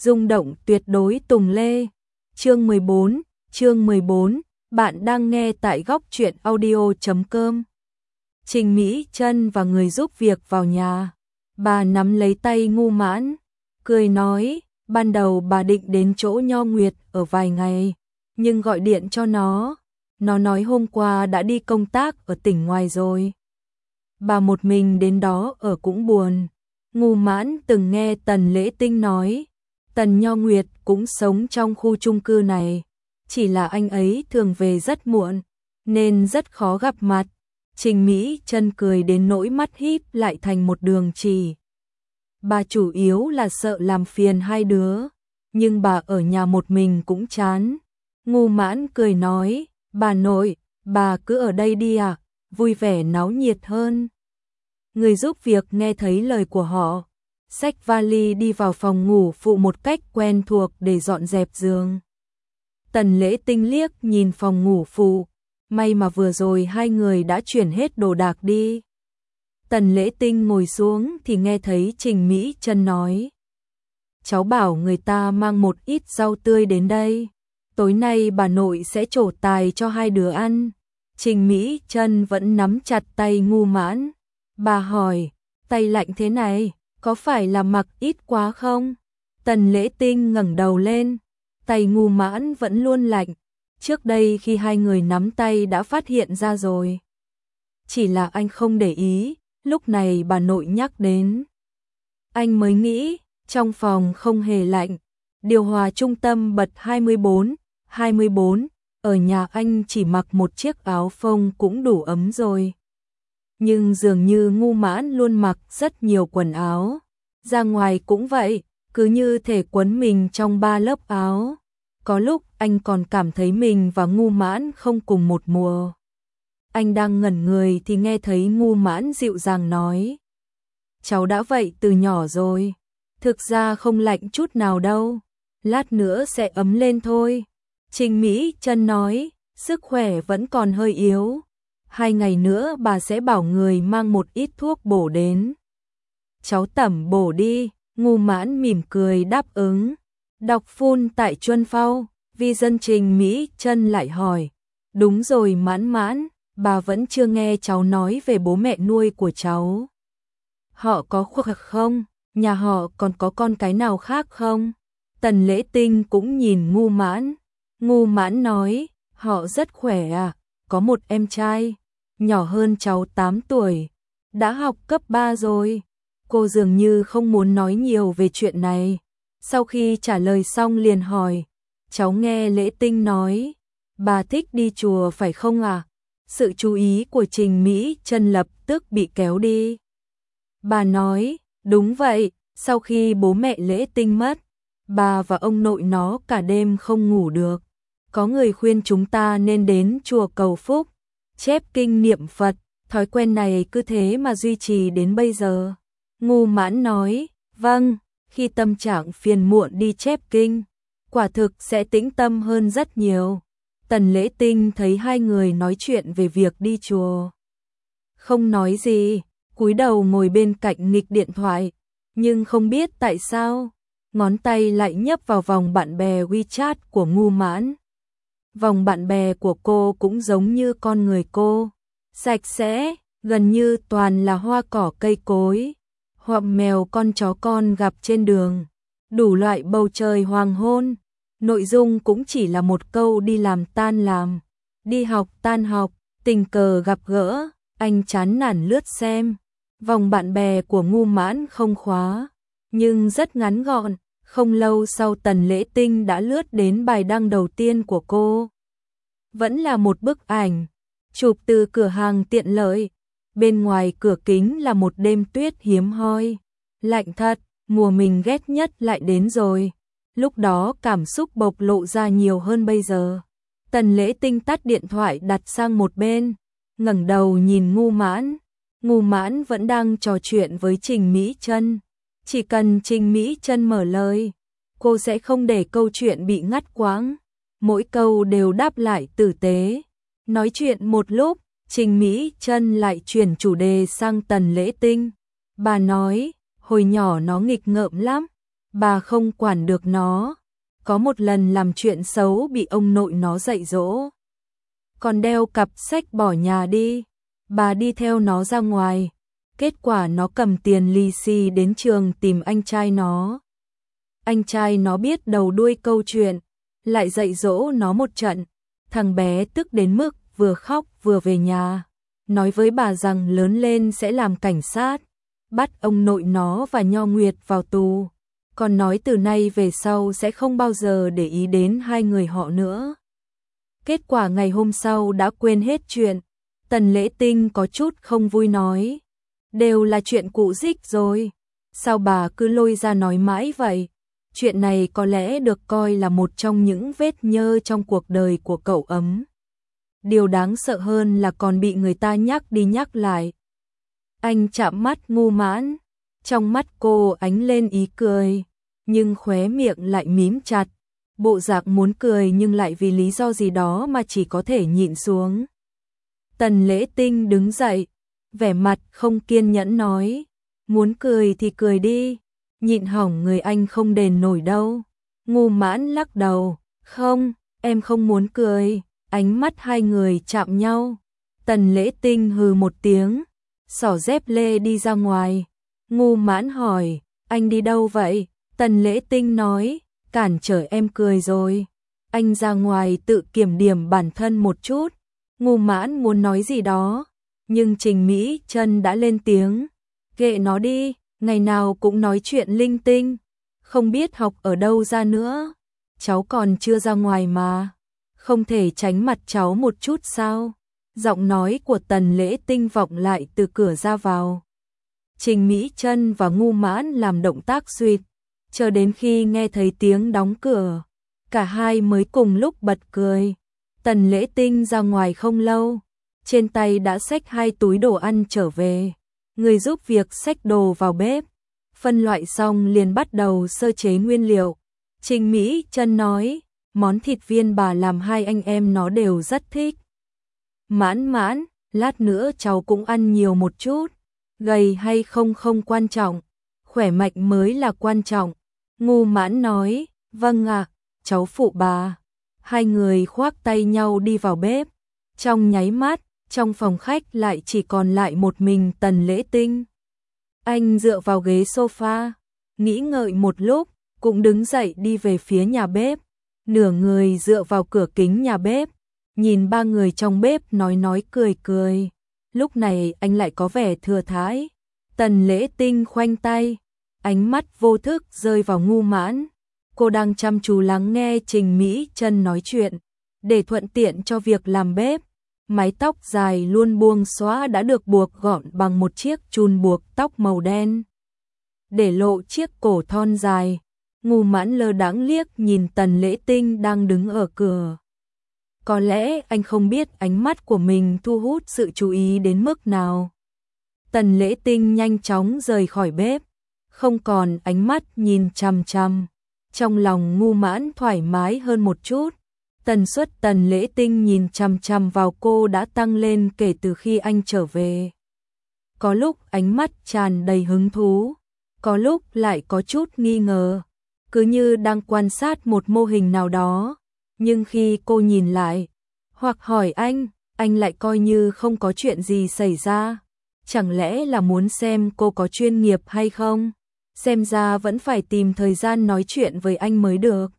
rung động tuyệt đối Tùng Lê. Chương 14, bạn đang nghe tại góc truyện audio.com. Trình Mỹ Chân và người giúp việc vào nhà. Bà nắm lấy tay Ngu Mãn, cười nói, ban đầu bà định đến chỗ Nho Nguyệt ở vài ngày, nhưng gọi điện cho nó nói hôm qua đã đi công tác ở tỉnh ngoài rồi. Bà một mình đến đó ở cũng buồn. Ngu Mãn từng nghe Tần Lễ Tinh nói, Tần Nho Nguyệt cũng sống trong khu chung cư này, chỉ là anh ấy thường về rất muộn, nên rất khó gặp mặt. Trình Mỹ Chân cười đến nỗi mắt híp lại thành một đường chỉ. Bà chủ yếu là sợ làm phiền hai đứa, nhưng bà ở nhà một mình cũng chán. Ngu Mãn cười nói, bà nội, bà cứ ở đây đi à, vui vẻ náo nhiệt hơn. Người giúp việc nghe thấy lời của họ, xách vali đi vào phòng ngủ phụ một cách quen thuộc để dọn dẹp giường. Tần Lễ Tinh liếc nhìn phòng ngủ phụ, may mà vừa rồi hai người đã chuyển hết đồ đạc đi. Tần Lễ Tinh ngồi xuống thì nghe thấy Trình Mỹ Chân nói, cháu bảo người ta mang một ít rau tươi đến đây, tối nay bà nội sẽ trổ tài cho hai đứa ăn. Trình Mỹ Chân vẫn nắm chặt tay Ngu Mãn. Bà hỏi, tay lạnh thế này, có phải là mặc ít quá không? Tần Lễ Tinh ngẩng đầu lên, tay Ngu Mãn vẫn luôn lạnh, trước đây khi hai người nắm tay đã phát hiện ra rồi. Chỉ là anh không để ý, lúc này bà nội nhắc đến. Anh mới nghĩ, trong phòng không hề lạnh, điều hòa trung tâm bật 24, ở nhà anh chỉ mặc một chiếc áo phông cũng đủ ấm rồi. Nhưng dường như Ngu Mãn luôn mặc rất nhiều quần áo, ra ngoài cũng vậy, cứ như thể quấn mình trong 3 lớp áo. Có lúc anh còn cảm thấy mình và Ngu Mãn không cùng một mùa. Anh đang ngẩn người thì nghe thấy Ngu Mãn dịu dàng nói, cháu đã vậy từ nhỏ rồi, thực ra không lạnh chút nào đâu, lát nữa sẽ ấm lên thôi. Trình Mỹ Chân nói, sức khỏe vẫn còn hơi yếu, 2 ngày nữa bà sẽ bảo người mang một ít thuốc bổ đến. Cháu tẩm bổ đi. Ngu Mãn mỉm cười đáp ứng. Đọc phun tại Chuân Phao, vì dân Trình Mỹ Chân lại hỏi, đúng rồi Mãn Mãn, bà vẫn chưa nghe cháu nói về bố mẹ nuôi của cháu. Họ có khỏe không? Nhà họ còn có con cái nào khác không? Tần Lễ Tinh cũng nhìn Ngu Mãn. Ngu Mãn nói, họ rất khỏe à, có một em trai, nhỏ hơn cháu 8 tuổi, đã học cấp 3 rồi. Cô dường như không muốn nói nhiều về chuyện này. Sau khi trả lời xong liền hỏi, cháu nghe Lễ Tinh nói, bà thích đi chùa phải không à? Sự chú ý của Trình Mỹ Chân lập tức bị kéo đi. Bà nói, đúng vậy, sau khi bố mẹ Lễ Tinh mất, bà và ông nội nó cả đêm không ngủ được. Có người khuyên chúng ta nên đến chùa cầu phúc, chép kinh niệm Phật, thói quen này cứ thế mà duy trì đến bây giờ. Ngu Mãn nói, vâng, khi tâm trạng phiền muộn đi chép kinh, quả thực sẽ tĩnh tâm hơn rất nhiều. Tần Lễ Tinh thấy hai người nói chuyện về việc đi chùa, không nói gì, cúi đầu ngồi bên cạnh nghịch điện thoại, nhưng không biết tại sao, ngón tay lại nhấp vào vòng bạn bè WeChat của Ngu Mãn. Vòng bạn bè của cô cũng giống như con người cô, sạch sẽ, gần như toàn là hoa cỏ cây cối, hoặc mèo con chó con gặp trên đường, đủ loại bầu trời hoàng hôn. Nội dung cũng chỉ là một câu đi làm tan làm, đi học tan học, tình cờ gặp gỡ, anh chán nản lướt xem. Vòng bạn bè của Ngu Mãn không khóa, nhưng rất ngắn gọn. Không lâu sau Tần Lễ Tinh đã lướt đến bài đăng đầu tiên của cô. Vẫn là một bức ảnh, chụp từ cửa hàng tiện lợi. Bên ngoài cửa kính là một đêm tuyết hiếm hoi. Lạnh thật, mùa mình ghét nhất lại đến rồi. Lúc đó cảm xúc bộc lộ ra nhiều hơn bây giờ. Tần Lễ Tinh tắt điện thoại đặt sang một bên, ngẩng đầu nhìn Ngu Mãn. Ngu Mãn vẫn đang trò chuyện với Trình Mỹ Chân. Chỉ cần Trình Mỹ Chân mở lời, cô sẽ không để câu chuyện bị ngắt quãng. Mỗi câu đều đáp lại tử tế. Nói chuyện một lúc, Trình Mỹ Chân lại chuyển chủ đề sang Tần Lễ Tinh. Bà nói, hồi nhỏ nó nghịch ngợm lắm, bà không quản được nó. Có một lần làm chuyện xấu bị ông nội nó dạy dỗ. Còn đeo cặp sách bỏ nhà đi, bà đi theo nó ra ngoài. Kết quả nó cầm tiền lì xì đến trường tìm anh trai nó. Anh trai nó biết đầu đuôi câu chuyện, lại dạy dỗ nó một trận. Thằng bé tức đến mức vừa khóc vừa về nhà, nói với bà rằng lớn lên sẽ làm cảnh sát, bắt ông nội nó và Nho Nguyệt vào tù. Còn nói từ nay về sau sẽ không bao giờ để ý đến hai người họ nữa. Kết quả ngày hôm sau đã quên hết chuyện. Tần Lễ Tinh có chút không vui nói, đều là chuyện cũ dích rồi, sao bà cứ lôi ra nói mãi vậy? Chuyện này có lẽ được coi là một trong những vết nhơ trong cuộc đời của cậu ấm. Điều đáng sợ hơn là còn bị người ta nhắc đi nhắc lại. Anh chạm mắt Ngu Mãn, trong mắt cô ánh lên ý cười, nhưng khóe miệng lại mím chặt, bộ dạng muốn cười nhưng lại vì lý do gì đó mà chỉ có thể nhịn xuống. Tần Lễ Tinh đứng dậy, vẻ mặt không kiên nhẫn nói, muốn cười thì cười đi, nhịn hỏng người anh không đền nổi đâu. Ngu Mãn lắc đầu, không, em không muốn cười. Ánh mắt hai người chạm nhau. Tần Lễ Tinh hừ một tiếng, xỏ dép lê đi ra ngoài. Ngu Mãn hỏi, anh đi đâu vậy? Tần Lễ Tinh nói, cản trở em cười rồi. Anh ra ngoài tự kiểm điểm bản thân một chút. Ngu Mãn muốn nói gì đó, nhưng Trình Mỹ Chân đã lên tiếng, kệ nó đi, ngày nào cũng nói chuyện linh tinh, không biết học ở đâu ra nữa. Cháu còn chưa ra ngoài mà, không thể tránh mặt cháu một chút sao? Giọng nói của Tần Lễ Tinh vọng lại từ cửa ra vào. Trình Mỹ Chân và Ngu Mãn làm động tác suýt, chờ đến khi nghe thấy tiếng đóng cửa, cả hai mới cùng lúc bật cười. Tần Lễ Tinh ra ngoài không lâu, trên tay đã xách 2 túi đồ ăn trở về. Người giúp việc xách đồ vào bếp, phân loại xong liền bắt đầu sơ chế nguyên liệu. Trình Mỹ Chân nói, món thịt viên bà làm hai anh em nó đều rất thích. Mãn Mãn, lát nữa cháu cũng ăn nhiều một chút, gầy hay không không quan trọng, khỏe mạnh mới là quan trọng. Ngu Mãn nói, vâng ạ, cháu phụ bà. Hai người khoác tay nhau đi vào bếp. Trong nháy mắt, trong phòng khách lại chỉ còn lại một mình Tần Lễ Tinh. Anh dựa vào ghế sofa, nghĩ ngợi một lúc, cũng đứng dậy đi về phía nhà bếp. Nửa người dựa vào cửa kính nhà bếp, nhìn ba người trong bếp nói cười cười. Lúc này anh lại có vẻ thừa thãi. Tần Lễ Tinh khoanh tay, ánh mắt vô thức rơi vào Ngu Mãn. Cô đang chăm chú lắng nghe Trình Mỹ Chân nói chuyện, để thuận tiện cho việc làm bếp. Mái tóc dài luôn buông xõa đã được buộc gọn bằng một chiếc chùn buộc tóc màu đen, để lộ chiếc cổ thon dài. Ngu Mãn lơ đãng liếc nhìn Tần Lễ Tinh đang đứng ở cửa. Có lẽ anh không biết ánh mắt của mình thu hút sự chú ý đến mức nào. Tần Lễ Tinh nhanh chóng rời khỏi bếp, không còn ánh mắt nhìn chằm chằm. Trong lòng Ngu Mãn thoải mái hơn một chút. Tần suất Tần Lễ Tinh nhìn chằm chằm vào cô đã tăng lên kể từ khi anh trở về. Có lúc ánh mắt tràn đầy hứng thú, có lúc lại có chút nghi ngờ, cứ như đang quan sát một mô hình nào đó. Nhưng khi cô nhìn lại, hoặc hỏi anh lại coi như không có chuyện gì xảy ra. Chẳng lẽ là muốn xem cô có chuyên nghiệp hay không? Xem ra vẫn phải tìm thời gian nói chuyện với anh mới được.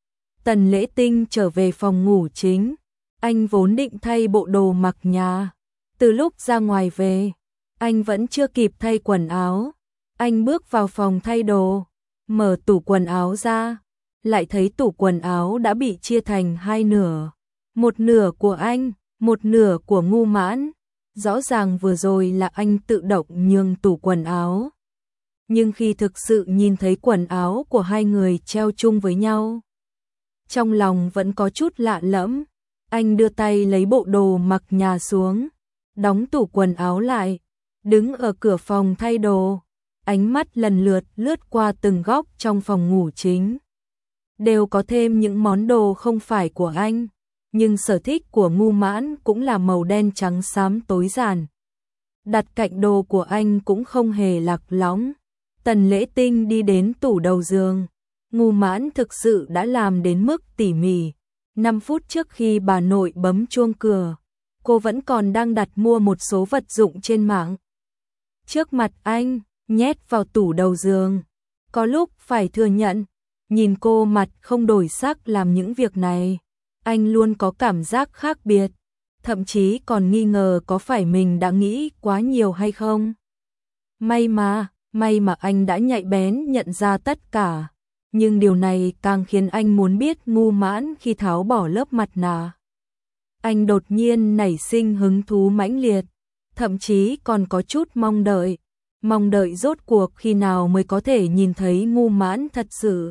Tần Lễ Tinh trở về phòng ngủ chính. Anh vốn định thay bộ đồ mặc nhà. Từ lúc ra ngoài về, anh vẫn chưa kịp thay quần áo. Anh bước vào phòng thay đồ, mở tủ quần áo ra, lại thấy tủ quần áo đã bị chia thành hai nửa. Một nửa của anh, một nửa của Ngu Mãn. Rõ ràng vừa rồi là anh tự động nhường tủ quần áo. Nhưng khi thực sự nhìn thấy quần áo của hai người treo chung với nhau, trong lòng vẫn có chút lạ lẫm. Anh đưa tay lấy bộ đồ mặc nhà xuống, đóng tủ quần áo lại, đứng ở cửa phòng thay đồ, ánh mắt lần lượt lướt qua từng góc trong phòng ngủ chính. Đều có thêm những món đồ không phải của anh, nhưng sở thích của Ngu Mãn cũng là màu đen trắng xám tối giản. Đặt cạnh đồ của anh cũng không hề lạc lõng, Tần Lễ Tinh đi đến tủ đầu giường. Ngu Mãn thực sự đã làm đến mức tỉ mỉ. 5 phút trước khi bà nội bấm chuông cửa, cô vẫn còn đang đặt mua một số vật dụng trên mạng. Trước mặt anh, nhét vào tủ đầu giường. Có lúc phải thừa nhận, nhìn cô mặt không đổi sắc làm những việc này, anh luôn có cảm giác khác biệt, thậm chí còn nghi ngờ có phải mình đã nghĩ quá nhiều hay không. May mà anh đã nhạy bén nhận ra tất cả, nhưng điều này càng khiến anh muốn biết Ngu Mãn khi tháo bỏ lớp mặt nạ. Anh đột nhiên nảy sinh hứng thú mãnh liệt, thậm chí còn có chút mong đợi rốt cuộc khi nào mới có thể nhìn thấy Ngu Mãn thật sự.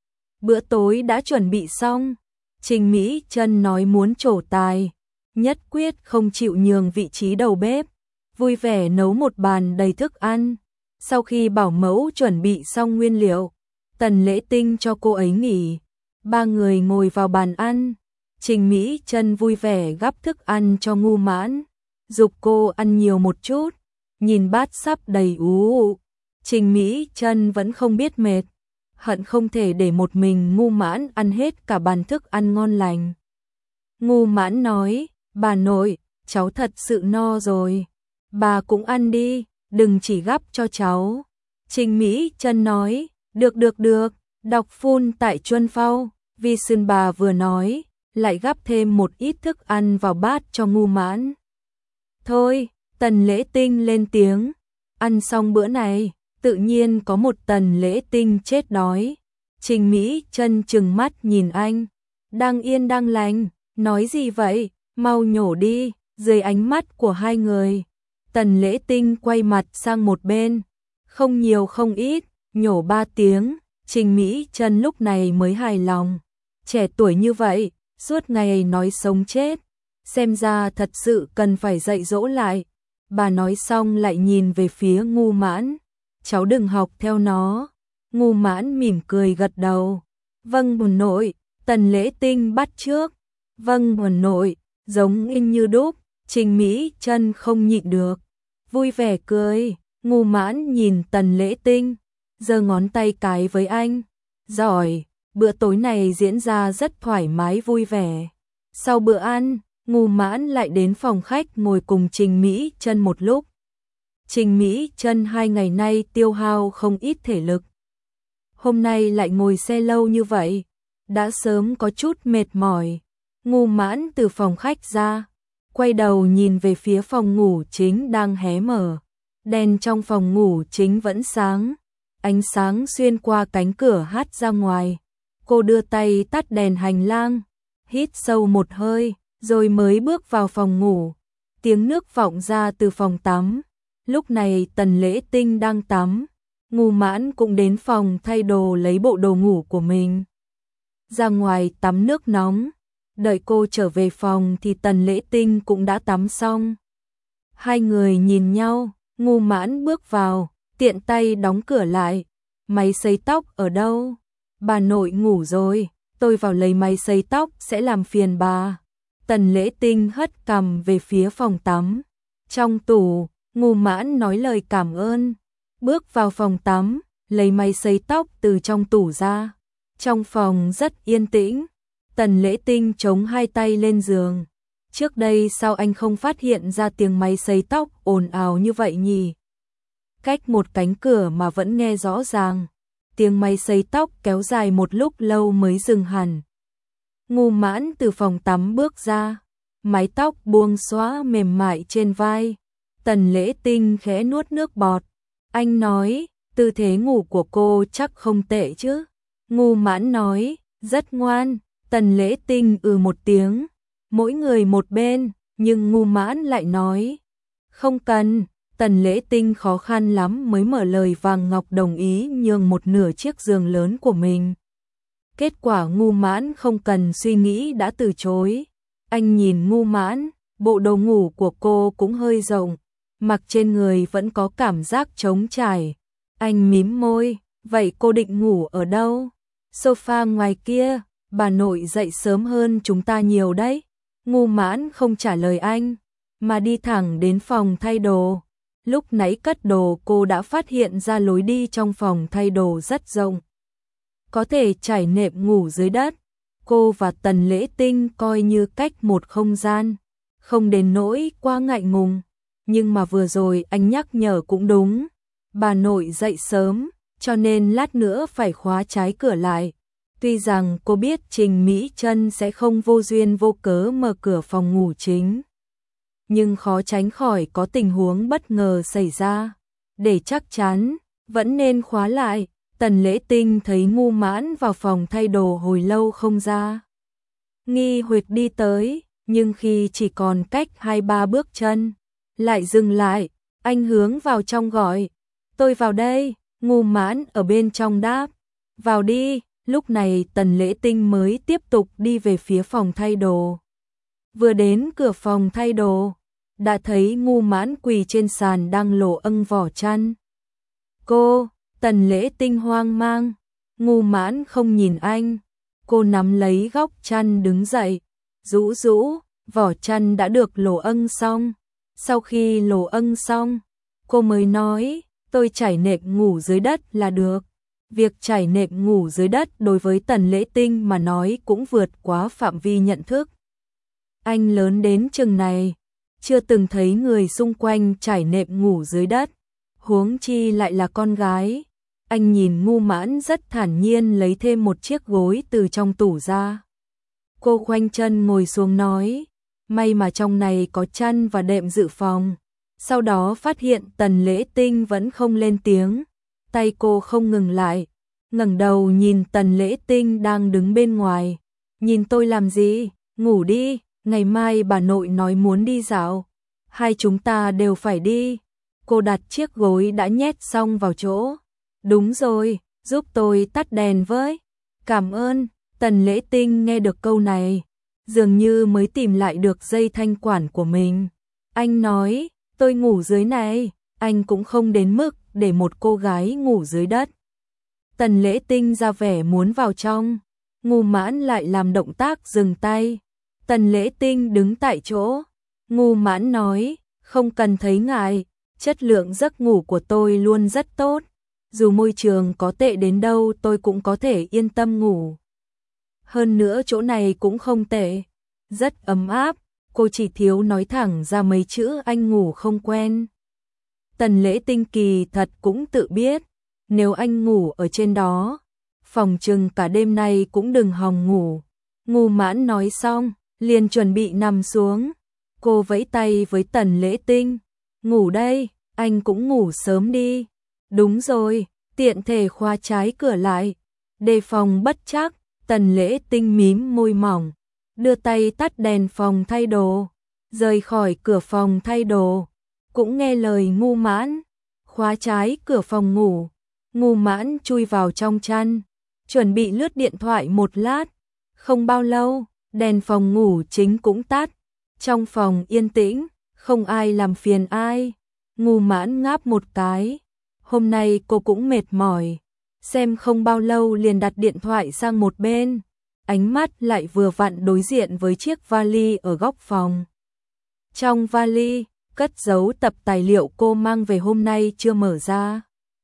Bữa tối đã chuẩn bị xong, Trình Mỹ Chân nói muốn trổ tài, nhất quyết không chịu nhường vị trí đầu bếp, vui vẻ nấu một bàn đầy thức ăn. Sau khi bảo mẫu chuẩn bị xong nguyên liệu, Tần Lễ Tinh cho cô ấy nghỉ, 3 người ngồi vào bàn ăn. Trình Mỹ Chân vui vẻ gắp thức ăn cho Ngu Mãn, giục cô ăn nhiều một chút, nhìn bát sắp đầy ú. Trình Mỹ Chân vẫn không biết mệt, hận không thể để một mình Ngu Mãn ăn hết cả bàn thức ăn ngon lành. Ngu Mãn nói, bà nội, cháu thật sự no rồi, bà cũng ăn đi, đừng chỉ gắp cho cháu. Trình Mỹ Chân nói, được, đọc phun tại Chuân Phao, vì sườn bà vừa nói, lại gắp thêm một ít thức ăn vào bát cho Ngu Mãn. Thôi, Tần Lễ Tinh lên tiếng, ăn xong bữa này, tự nhiên có một Tần Lễ Tinh chết đói. Trình Mỹ Chân trừng mắt nhìn anh, đang yên đang lành, nói gì vậy, mau nhổ đi. Dưới ánh mắt của hai người, Tần Lễ Tinh quay mặt sang một bên, không nhiều không ít, nhổ 3 tiếng. Trình Mỹ Chân lúc này mới hài lòng, trẻ tuổi như vậy, suốt ngày nói sống chết, xem ra thật sự cần phải dạy dỗ lại. Bà nói xong lại nhìn về phía Ngu Mãn, cháu đừng học theo nó. Ngu Mãn mỉm cười gật đầu, vâng bổn nội. Tần Lễ Tinh bắt trước, vâng bổn nội, giống in như đúc. Trình Mỹ Chân không nhịn được, vui vẻ cười. Ngu Mãn nhìn Tần Lễ Tinh, giơ ngón tay cái với anh, giỏi. Bữa tối này diễn ra rất thoải mái vui vẻ. Sau bữa ăn, Ngu Mãn lại đến phòng khách ngồi cùng Trình Mỹ Chân một lúc. Trình Mỹ Chân 2 ngày nay tiêu hao không ít thể lực. Hôm nay lại ngồi xe lâu như vậy, đã sớm có chút mệt mỏi. Ngu Mãn từ phòng khách ra, quay đầu nhìn về phía phòng ngủ chính đang hé mở. Đèn trong phòng ngủ chính vẫn sáng, ánh sáng xuyên qua cánh cửa hắt ra ngoài. Cô đưa tay tắt đèn hành lang, hít sâu một hơi, rồi mới bước vào phòng ngủ. Tiếng nước vọng ra từ phòng tắm. Lúc này Tần Lễ Tinh đang tắm, Ngu Mãn cũng đến phòng thay đồ lấy bộ đồ ngủ của mình. Ra ngoài tắm nước nóng, đợi cô trở về phòng thì Tần Lễ Tinh cũng đã tắm xong. Hai người nhìn nhau, Ngu Mãn bước vào, tiện tay đóng cửa lại. Máy sấy tóc ở đâu? Bà nội ngủ rồi, tôi vào lấy máy sấy tóc sẽ làm phiền bà. Tần Lễ Tinh hất cằm về phía phòng tắm. Trong tủ, Ngu Mãn nói lời cảm ơn, bước vào phòng tắm, lấy máy sấy tóc từ trong tủ ra. Trong phòng rất yên tĩnh, Tần Lễ Tinh chống 2 tay lên giường. Trước đây sao anh không phát hiện ra tiếng máy sấy tóc ồn ào như vậy nhỉ? Cách một cánh cửa mà vẫn nghe rõ ràng. Tiếng máy sấy tóc kéo dài một lúc lâu mới dừng hẳn. Ngu Mãn từ phòng tắm bước ra, mái tóc buông xõa mềm mại trên vai. Tần Lễ Tinh khẽ nuốt nước bọt. Anh nói, tư thế ngủ của cô chắc không tệ chứ? Ngu Mãn nói, rất ngoan. Tần Lễ Tinh một tiếng, mỗi người một bên, nhưng Ngu Mãn lại nói, không cần. Tần Lễ Tinh khó khăn lắm mới mở lời vàng ngọc đồng ý nhường một nửa chiếc giường lớn của mình. Kết quả Ngu Mãn không cần suy nghĩ đã từ chối. Anh nhìn Ngu Mãn, bộ đồ ngủ của cô cũng hơi rộng, mặc trên người vẫn có cảm giác trống trải. Anh mím môi, vậy cô định ngủ ở đâu? Sofa ngoài kia, bà nội dậy sớm hơn chúng ta nhiều đấy. Ngu Mãn không trả lời anh, mà đi thẳng đến phòng thay đồ. Lúc nãy cất đồ cô đã phát hiện ra lối đi trong phòng thay đồ rất rộng. Có thể trải nệm ngủ dưới đất. Cô và Tần Lễ Tinh coi như cách một không gian, không đến nỗi quá ngại ngùng. Nhưng mà vừa rồi anh nhắc nhở cũng đúng. Bà nội dậy sớm, cho nên lát nữa phải khóa trái cửa lại. Tuy rằng cô biết Trình Mỹ Trân sẽ không vô duyên vô cớ mở cửa phòng ngủ chính, nhưng khó tránh khỏi có tình huống bất ngờ xảy ra. Để chắc chắn, vẫn nên khóa lại. Tần Lễ Tinh thấy Ngu Mãn vào phòng thay đồ hồi lâu không ra. Nghi hoặc đi tới, nhưng khi chỉ còn cách 2-3 bước chân, lại dừng lại. Anh hướng vào trong gọi, tôi vào đây. Ngu Mãn ở bên trong đáp, vào đi. Lúc này Tần Lễ Tinh mới tiếp tục đi về phía phòng thay đồ. Vừa đến cửa phòng thay đồ, đã thấy Ngu Mãn quỳ trên sàn đang lổ âng vỏ chăn. Cô, Tần Lễ Tinh hoang mang. Ngu Mãn không nhìn anh, cô nắm lấy góc chăn đứng dậy, rũ rũ, vỏ chăn đã được lổ âng xong. Sau khi lổ âng xong, cô mới nói, tôi trải nệm ngủ dưới đất là được. Việc trải nệm ngủ dưới đất đối với Tần Lễ Tinh mà nói cũng vượt quá phạm vi nhận thức. Anh lớn đến chừng này, chưa từng thấy người xung quanh trải nệm ngủ dưới đất, huống chi lại là con gái. Anh nhìn Ngu Mãn rất thản nhiên lấy thêm một chiếc gối từ trong tủ ra. Cô khoanh chân ngồi xuống nói, may mà trong này có chăn và đệm dự phòng. Sau đó phát hiện Tần Lễ Tinh vẫn không lên tiếng. Tay cô không ngừng lại, ngẩng đầu nhìn Tần Lễ Tinh đang đứng bên ngoài. Nhìn tôi làm gì, ngủ đi, ngày mai bà nội nói muốn đi dạo. Hai chúng ta đều phải đi. Cô đặt chiếc gối đã nhét xong vào chỗ. Đúng rồi, giúp tôi tắt đèn với. Cảm ơn. Tần Lễ Tinh nghe được câu này, dường như mới tìm lại được dây thanh quản của mình. Anh nói, tôi ngủ dưới này, anh cũng không đến mức để một cô gái ngủ dưới đất. Tần Lễ Tinh ra vẻ muốn vào trong, Ngu Mãn lại làm động tác dừng tay. Tần Lễ Tinh đứng tại chỗ, Ngu Mãn nói, không cần thấy ngại, chất lượng giấc ngủ của tôi luôn rất tốt. Dù môi trường có tệ đến đâu tôi cũng có thể yên tâm ngủ. Hơn nữa chỗ này cũng không tệ, rất ấm áp, cô chỉ thiếu nói thẳng ra mấy chữ anh ngủ không quen. Tần Lễ Tinh kỳ thật cũng tự biết, nếu anh ngủ ở trên đó, phòng chừng cả đêm nay cũng đừng hòng ngủ. Ngu Mãn nói xong, liền chuẩn bị nằm xuống. Cô vẫy tay với Tần Lễ Tinh, ngủ đây, anh cũng ngủ sớm đi. Đúng rồi, tiện thể khóa trái cửa lại, đề phòng bất trắc. Tần Lễ Tinh mím môi mỏng, đưa tay tắt đèn phòng thay đồ, rời khỏi cửa phòng thay đồ. Cũng nghe lời Ngu Mãn, khóa trái cửa phòng ngủ. Ngu Mãn chui vào trong chăn, chuẩn bị lướt điện thoại một lát. Không bao lâu, đèn phòng ngủ chính cũng tắt. Trong phòng yên tĩnh, không ai làm phiền ai. Ngu Mãn ngáp một cái. Hôm nay cô cũng mệt mỏi, xem không bao lâu liền đặt điện thoại sang một bên. Ánh mắt lại vừa vặn đối diện với chiếc vali ở góc phòng. Trong vali, cất giấu tập tài liệu cô mang về hôm nay chưa mở ra.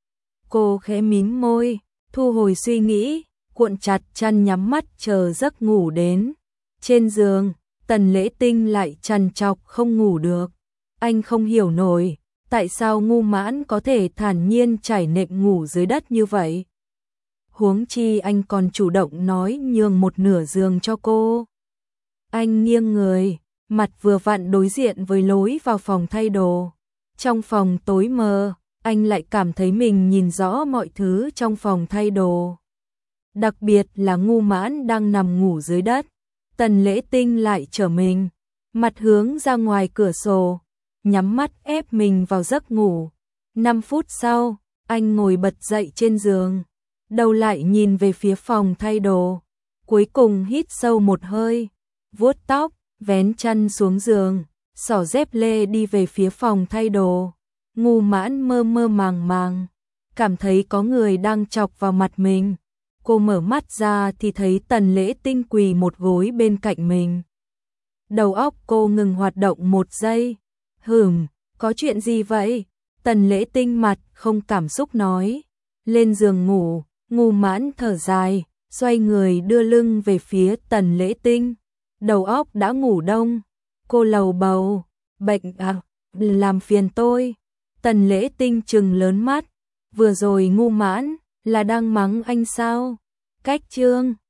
Cô khẽ mím môi, thu hồi suy nghĩ, cuộn chặt chăn nhắm mắt chờ giấc ngủ đến. Trên giường, Tần Lễ Tinh lại trằn trọc không ngủ được. Anh không hiểu nổi, tại sao Ngu Mãn có thể thản nhiên trải nệm ngủ dưới đất như vậy. Huống chi anh còn chủ động nói nhường một nửa giường cho cô. Anh nghiêng người, mặt vừa vặn đối diện với lối vào phòng thay đồ. Trong phòng tối mờ, anh lại cảm thấy mình nhìn rõ mọi thứ trong phòng thay đồ. Đặc biệt là Ngu Mãn đang nằm ngủ dưới đất. Tần Lễ Tinh lại trở mình, mặt hướng ra ngoài cửa sổ, nhắm mắt ép mình vào giấc ngủ. 5 phút sau, anh ngồi bật dậy trên giường, đầu lại nhìn về phía phòng thay đồ. Cuối cùng hít sâu một hơi, vuốt tóc, vén chăn xuống giường, xỏ dép lê đi về phía phòng thay đồ. Ngu Mãn mơ mơ màng màng, cảm thấy có người đang chọc vào mặt mình. Cô mở mắt ra thì thấy Tần Lễ Tinh quỳ một gối bên cạnh mình. Đầu óc cô ngừng hoạt động một giây. Có chuyện gì vậy? Tần Lễ Tinh mặt không cảm xúc nói. Lên giường ngủ, Ngô Mãn thở dài, xoay người đưa lưng về phía Tần Lễ Tinh. Đầu óc đã ngủ đông. Cô lầu bầu, bệnh à, làm phiền tôi. Tần Lễ Tinh trừng lớn mắt. Vừa rồi Ngô Mãn là đang mắng anh sao? Cách chương